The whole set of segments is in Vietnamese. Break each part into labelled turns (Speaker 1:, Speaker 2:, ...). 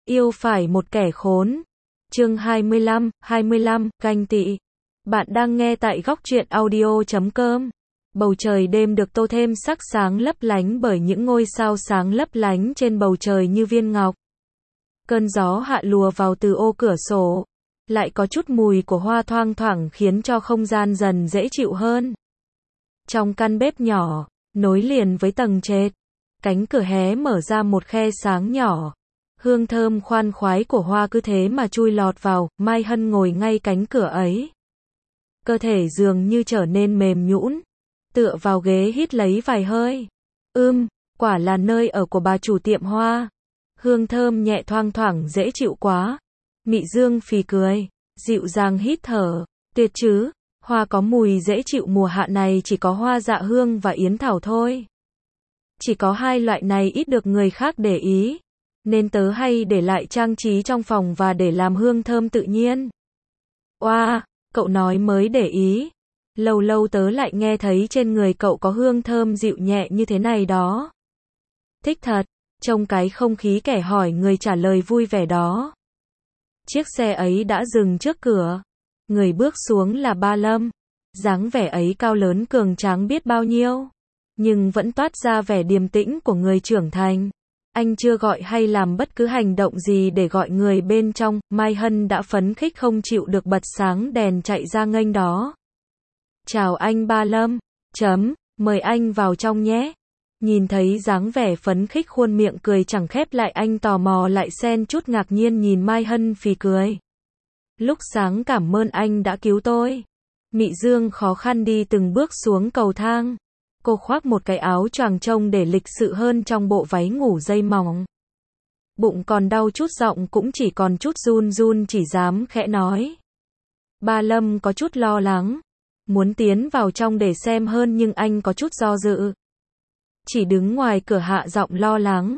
Speaker 1: Yêu phải một kẻ khốn. Chương 25, ganh tị. Bạn đang nghe tại góc truyện audio.com. Bầu trời đêm được tô thêm sắc sáng lấp lánh bởi những ngôi sao sáng lấp lánh trên bầu trời như viên ngọc. Cơn gió hạ lùa vào từ ô cửa sổ, lại có chút mùi của hoa thoang thoảng khiến cho không gian dần dễ chịu hơn. Trong căn bếp nhỏ, nối liền với tầng trệt, cánh cửa hé mở ra một khe sáng nhỏ. Hương thơm khoan khoái của hoa cứ thế mà chui lọt vào. Mai Hân ngồi ngay cánh cửa ấy. Cơ thể dường như trở nên mềm nhũn, tựa vào ghế hít lấy vài hơi. Quả là nơi ở của bà chủ tiệm hoa. Hương thơm nhẹ thoang thoảng dễ chịu quá. Mị Dương phì cười, dịu dàng hít thở. Tuyệt chứ, hoa có mùi dễ chịu mùa hạ này chỉ có hoa dạ hương và yến thảo thôi. Chỉ có hai loại này ít được người khác để ý, nên tớ hay để lại trang trí trong phòng và để làm hương thơm tự nhiên. Oa, cậu nói mới để ý. Lâu lâu tớ lại nghe thấy trên người cậu có hương thơm dịu nhẹ như thế này đó. Thích thật, trong cái không khí kẻ hỏi người trả lời vui vẻ đó. Chiếc xe ấy đã dừng trước cửa. Người bước xuống là Ba Lâm. Dáng vẻ ấy cao lớn cường tráng biết bao nhiêu, nhưng vẫn toát ra vẻ điềm tĩnh của người trưởng thành. Anh chưa gọi hay làm bất cứ hành động gì để gọi người bên trong. Mai Hân đã phấn khích không chịu được bật sáng đèn chạy ra nghênh đó. Chào anh Ba Lâm. Mời anh vào trong nhé. Nhìn thấy dáng vẻ phấn khích khuôn miệng cười chẳng khép lại, anh tò mò lại xen chút ngạc nhiên nhìn Mai Hân phì cười. Lúc sáng cảm ơn anh đã cứu tôi. Mị Dương khó khăn đi từng bước xuống cầu thang. Cô khoác một cái áo choàng trông để lịch sự hơn trong bộ váy ngủ dây mỏng. Bụng còn đau chút, giọng cũng chỉ còn chút run run, chỉ dám khẽ nói. Ba Lâm có chút lo lắng, muốn tiến vào trong để xem hơn nhưng anh có chút do dự. Chỉ đứng ngoài cửa hạ giọng lo lắng.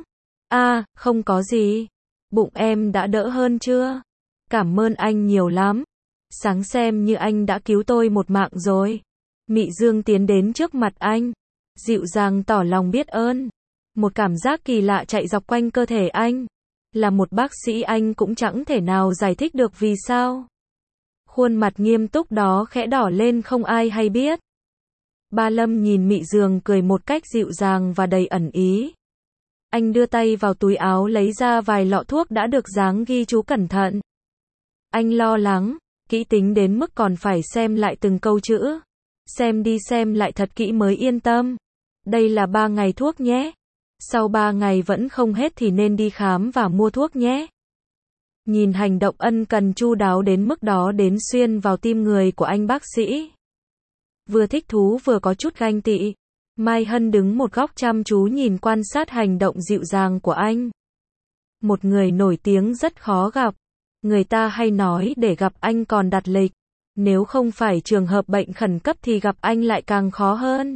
Speaker 1: Không có gì. Bụng em đã đỡ hơn chưa? Cảm ơn anh nhiều lắm. Sáng xem như anh đã cứu tôi một mạng rồi. Mị Dương tiến đến trước mặt anh, dịu dàng tỏ lòng biết ơn. Một cảm giác kỳ lạ chạy dọc quanh cơ thể anh. Là một bác sĩ anh cũng chẳng thể nào giải thích được vì sao. Khuôn mặt nghiêm túc đó khẽ đỏ lên không ai hay biết. Ba Lâm nhìn Mị Dương cười một cách dịu dàng và đầy ẩn ý. Anh đưa tay vào túi áo lấy ra vài lọ thuốc đã được dán ghi chú cẩn thận. Anh lo lắng, kỹ tính đến mức còn phải xem lại từng câu chữ. Xem đi xem lại thật kỹ mới yên tâm. Đây là 3 ngày thuốc nhé. Sau 3 ngày vẫn không hết thì nên đi khám và mua thuốc nhé. Nhìn hành động ân cần chu đáo đến mức đó đến xuyên vào tim người của anh bác sĩ. Vừa thích thú vừa có chút ganh tị. Mai Hân đứng một góc chăm chú nhìn quan sát hành động dịu dàng của anh. Một người nổi tiếng rất khó gặp. Người ta hay nói để gặp anh còn đặt lịch. Nếu không phải trường hợp bệnh khẩn cấp thì gặp anh lại càng khó hơn.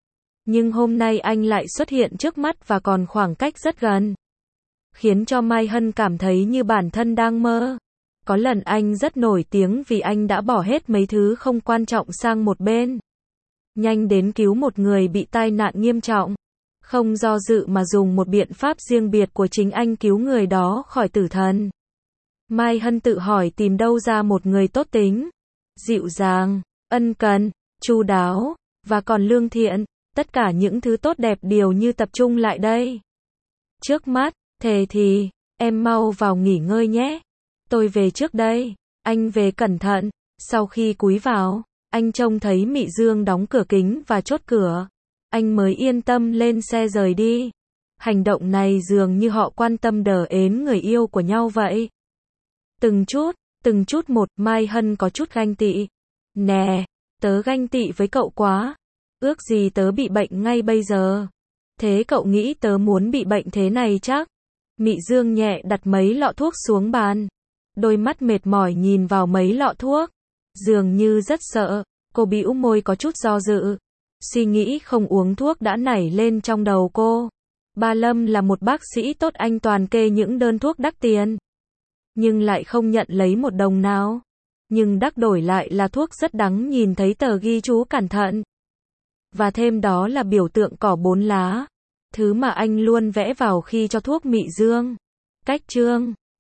Speaker 1: Nhưng hôm nay anh lại xuất hiện trước mắt và còn khoảng cách rất gần, khiến cho Mai Hân cảm thấy như bản thân đang mơ. Có lần anh rất nổi tiếng vì anh đã bỏ hết mấy thứ không quan trọng sang một bên, nhanh đến cứu một người bị tai nạn nghiêm trọng. Không do dự mà dùng một biện pháp riêng biệt của chính anh cứu người đó khỏi tử thần. Mai Hân tự hỏi tìm đâu ra một người tốt tính, dịu dàng, ân cần, chu đáo, và còn lương thiện. Tất cả những thứ tốt đẹp đều như tập trung lại đây trước mắt. Thề thì, em mau vào nghỉ ngơi nhé. Tôi về trước đây. Anh về cẩn thận. Sau khi cúi vào, anh trông thấy Mị Dương đóng cửa kính và chốt cửa. Anh mới yên tâm lên xe rời đi. Hành động này dường như họ quan tâm đờ ến người yêu của nhau vậy. Từng chút một. Mai Hân có chút ganh tị. Nè, tớ ganh tị với cậu quá. Ước gì tớ bị bệnh ngay bây giờ. Thế cậu nghĩ tớ muốn bị bệnh thế này chắc? Mị Dương nhẹ đặt mấy lọ thuốc xuống bàn. Đôi mắt mệt mỏi nhìn vào mấy lọ thuốc. Dường như rất sợ. Cô bĩu môi có chút do dự. Suy nghĩ không uống thuốc đã nảy lên trong đầu cô. Ba Lâm là một bác sĩ tốt, anh toàn kê những đơn thuốc đắt tiền, nhưng lại không nhận lấy một đồng nào. Nhưng đắc đổi lại là thuốc rất đắng, nhìn thấy tờ ghi chú cẩn thận. Và thêm đó là biểu tượng cỏ 4 lá. Thứ mà anh luôn vẽ vào khi cho thuốc Mị Dương. Cách chương